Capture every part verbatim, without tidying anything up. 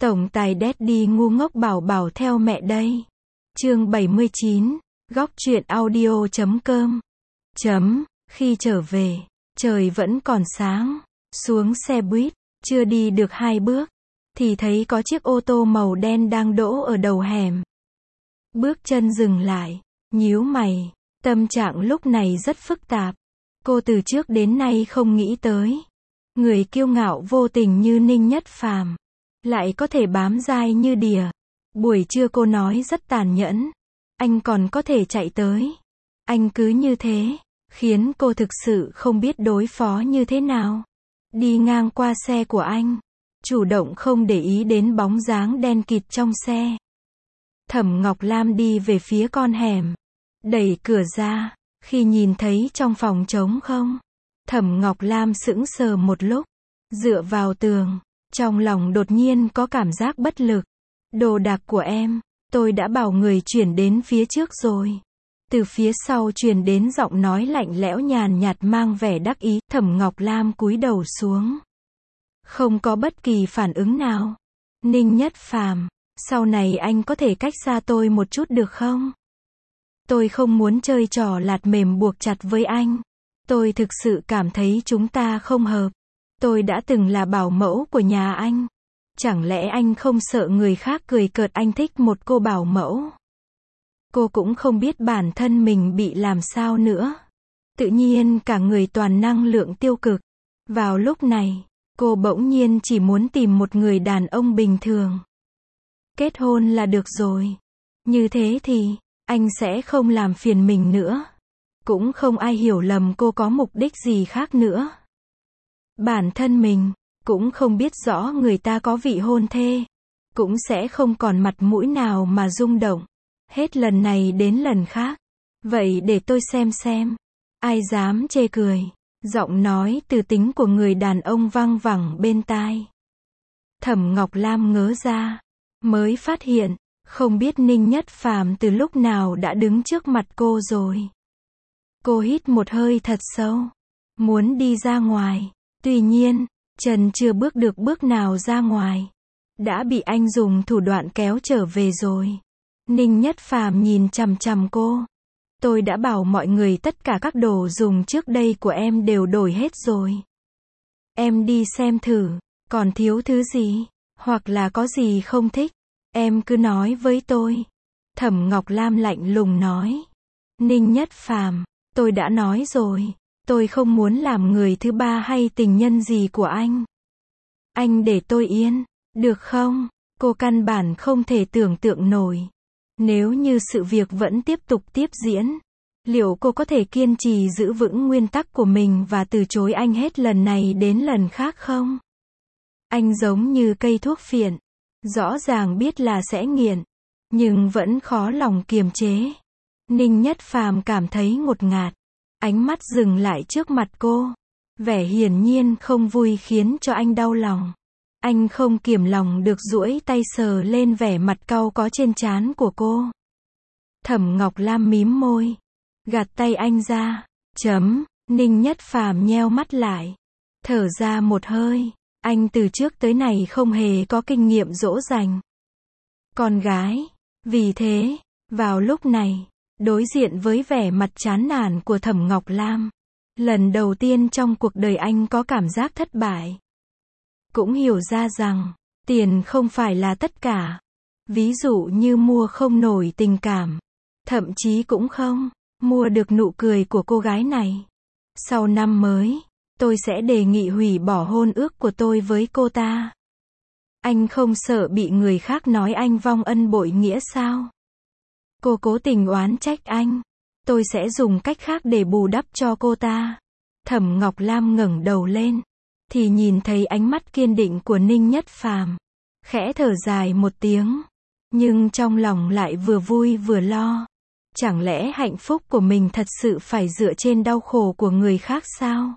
Tổng tài Daddy ngu ngốc bảo bảo theo mẹ đây. Chương bảy mươi chín, góc truyện audio chấm com. Chấm, khi trở về, trời vẫn còn sáng, xuống xe buýt, chưa đi được hai bước, thì thấy có chiếc ô tô màu đen đang đỗ ở đầu hẻm. Bước chân dừng lại, nhíu mày, tâm trạng lúc này rất phức tạp. Cô từ trước đến nay không nghĩ tới, người kiêu ngạo vô tình như Ninh Nhất Phàm lại có thể bám dai như đỉa. Buổi trưa cô nói rất tàn nhẫn, anh còn có thể chạy tới. Anh cứ như thế, khiến cô thực sự không biết đối phó như thế nào. Đi ngang qua xe của anh, chủ động không để ý đến bóng dáng đen kịt trong xe. Thẩm Ngọc Lam đi về phía con hẻm, đẩy cửa ra, khi nhìn thấy trong phòng trống không, Thẩm Ngọc Lam sững sờ một lúc, dựa vào tường, trong lòng đột nhiên có cảm giác bất lực. Đồ đạc của em, tôi đã bảo người chuyển đến phía trước rồi. Từ phía sau truyền đến giọng nói lạnh lẽo nhàn nhạt mang vẻ đắc ý. Thẩm Ngọc Lam cúi đầu xuống, không có bất kỳ phản ứng nào. Ninh Nhất Phàm, sau này anh có thể cách xa tôi một chút được không? Tôi không muốn chơi trò lạt mềm buộc chặt với anh. Tôi thực sự cảm thấy chúng ta không hợp. Tôi đã từng là bảo mẫu của nhà anh. Chẳng lẽ anh không sợ người khác cười cợt anh thích một cô bảo mẫu? Cô cũng không biết bản thân mình bị làm sao nữa. Tự nhiên cả người toàn năng lượng tiêu cực. Vào lúc này, cô bỗng nhiên chỉ muốn tìm một người đàn ông bình thường. Kết hôn là được rồi. Như thế thì, anh sẽ không làm phiền mình nữa. Cũng không ai hiểu lầm cô có mục đích gì khác nữa. Bản thân mình cũng không biết rõ người ta có vị hôn thê, cũng sẽ không còn mặt mũi nào mà rung động. Hết lần này đến lần khác. Vậy để tôi xem xem. Ai dám chê cười. Giọng nói từ tính của người đàn ông vang vẳng bên tai. Thẩm Ngọc Lam ngớ ra, mới phát hiện, không biết Ninh Nhất Phàm từ lúc nào đã đứng trước mặt cô rồi. Cô hít một hơi thật sâu, muốn đi ra ngoài. Tuy nhiên, chân chưa bước được bước nào ra ngoài, đã bị anh dùng thủ đoạn kéo trở về rồi. Ninh Nhất Phàm nhìn chằm chằm cô. Tôi đã bảo mọi người tất cả các đồ dùng trước đây của em đều đổi hết rồi. Em đi xem thử, còn thiếu thứ gì, hoặc là có gì không thích, em cứ nói với tôi. Thẩm Ngọc Lam lạnh lùng nói. Ninh Nhất Phàm, tôi đã nói rồi. Tôi không muốn làm người thứ ba hay tình nhân gì của anh. Anh để tôi yên, được không? Cô căn bản không thể tưởng tượng nổi. Nếu như sự việc vẫn tiếp tục tiếp diễn, liệu cô có thể kiên trì giữ vững nguyên tắc của mình và từ chối anh hết lần này đến lần khác không? Anh giống như cây thuốc phiện, rõ ràng biết là sẽ nghiện, nhưng vẫn khó lòng kiềm chế. Ninh Nhất Phàm cảm thấy ngột ngạt. Ánh mắt dừng lại trước mặt cô. Vẻ hiển nhiên không vui khiến cho anh đau lòng. Anh không kiềm lòng được duỗi tay sờ lên vẻ mặt cau có trên trán của cô. Thẩm Ngọc Lam mím môi, gạt tay anh ra. Chấm, Ninh Nhất Phàm nheo mắt lại, thở ra một hơi. Anh từ trước tới nay không hề có kinh nghiệm dỗ dành con gái. Vì thế, vào lúc này, đối diện với vẻ mặt chán nản của Thẩm Ngọc Lam, lần đầu tiên trong cuộc đời anh có cảm giác thất bại. Cũng hiểu ra rằng, tiền không phải là tất cả. Ví dụ như mua không nổi tình cảm, thậm chí cũng không mua được nụ cười của cô gái này. Sau năm mới, tôi sẽ đề nghị hủy bỏ hôn ước của tôi với cô ta. Anh không sợ bị người khác nói anh vong ân bội nghĩa sao? Cô cố tình oán trách anh, tôi sẽ dùng cách khác để bù đắp cho cô ta. Thẩm Ngọc Lam ngẩng đầu lên, thì nhìn thấy ánh mắt kiên định của Ninh Nhất Phàm, khẽ thở dài một tiếng, nhưng trong lòng lại vừa vui vừa lo. Chẳng lẽ hạnh phúc của mình thật sự phải dựa trên đau khổ của người khác sao?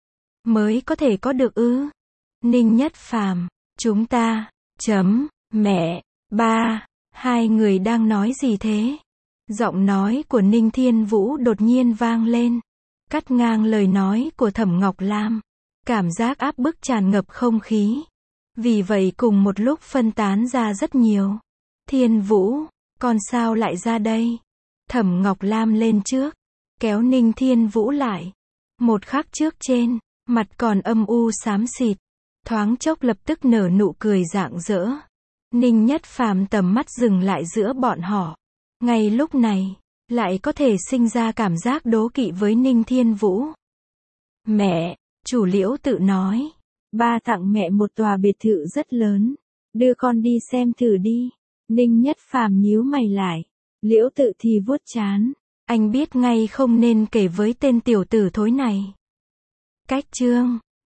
Mới có thể có được ư? Ninh Nhất Phàm, chúng ta, chấm, mẹ, ba. Hai người đang nói gì thế? Giọng nói của Ninh Thiên Vũ đột nhiên vang lên, cắt ngang lời nói của Thẩm Ngọc Lam. Cảm giác áp bức tràn ngập không khí. Vì vậy cùng một lúc phân tán ra rất nhiều. Thiên Vũ, con sao lại ra đây? Thẩm Ngọc Lam lên trước, kéo Ninh Thiên Vũ lại. Một khắc trước trên, mặt còn âm u xám xịt, thoáng chốc lập tức nở nụ cười rạng rỡ. Ninh Nhất Phàm tầm mắt dừng lại giữa bọn họ. Ngay lúc này, lại có thể sinh ra cảm giác đố kỵ với Ninh Thiên Vũ. Mẹ, chủ Liễu Tự nói, ba tặng mẹ một tòa biệt thự rất lớn, đưa con đi xem thử đi. Ninh Nhất Phàm nhíu mày lại, Liễu Tự thì vuốt trán, anh biết ngay không nên kể với tên tiểu tử thối này. Cách chương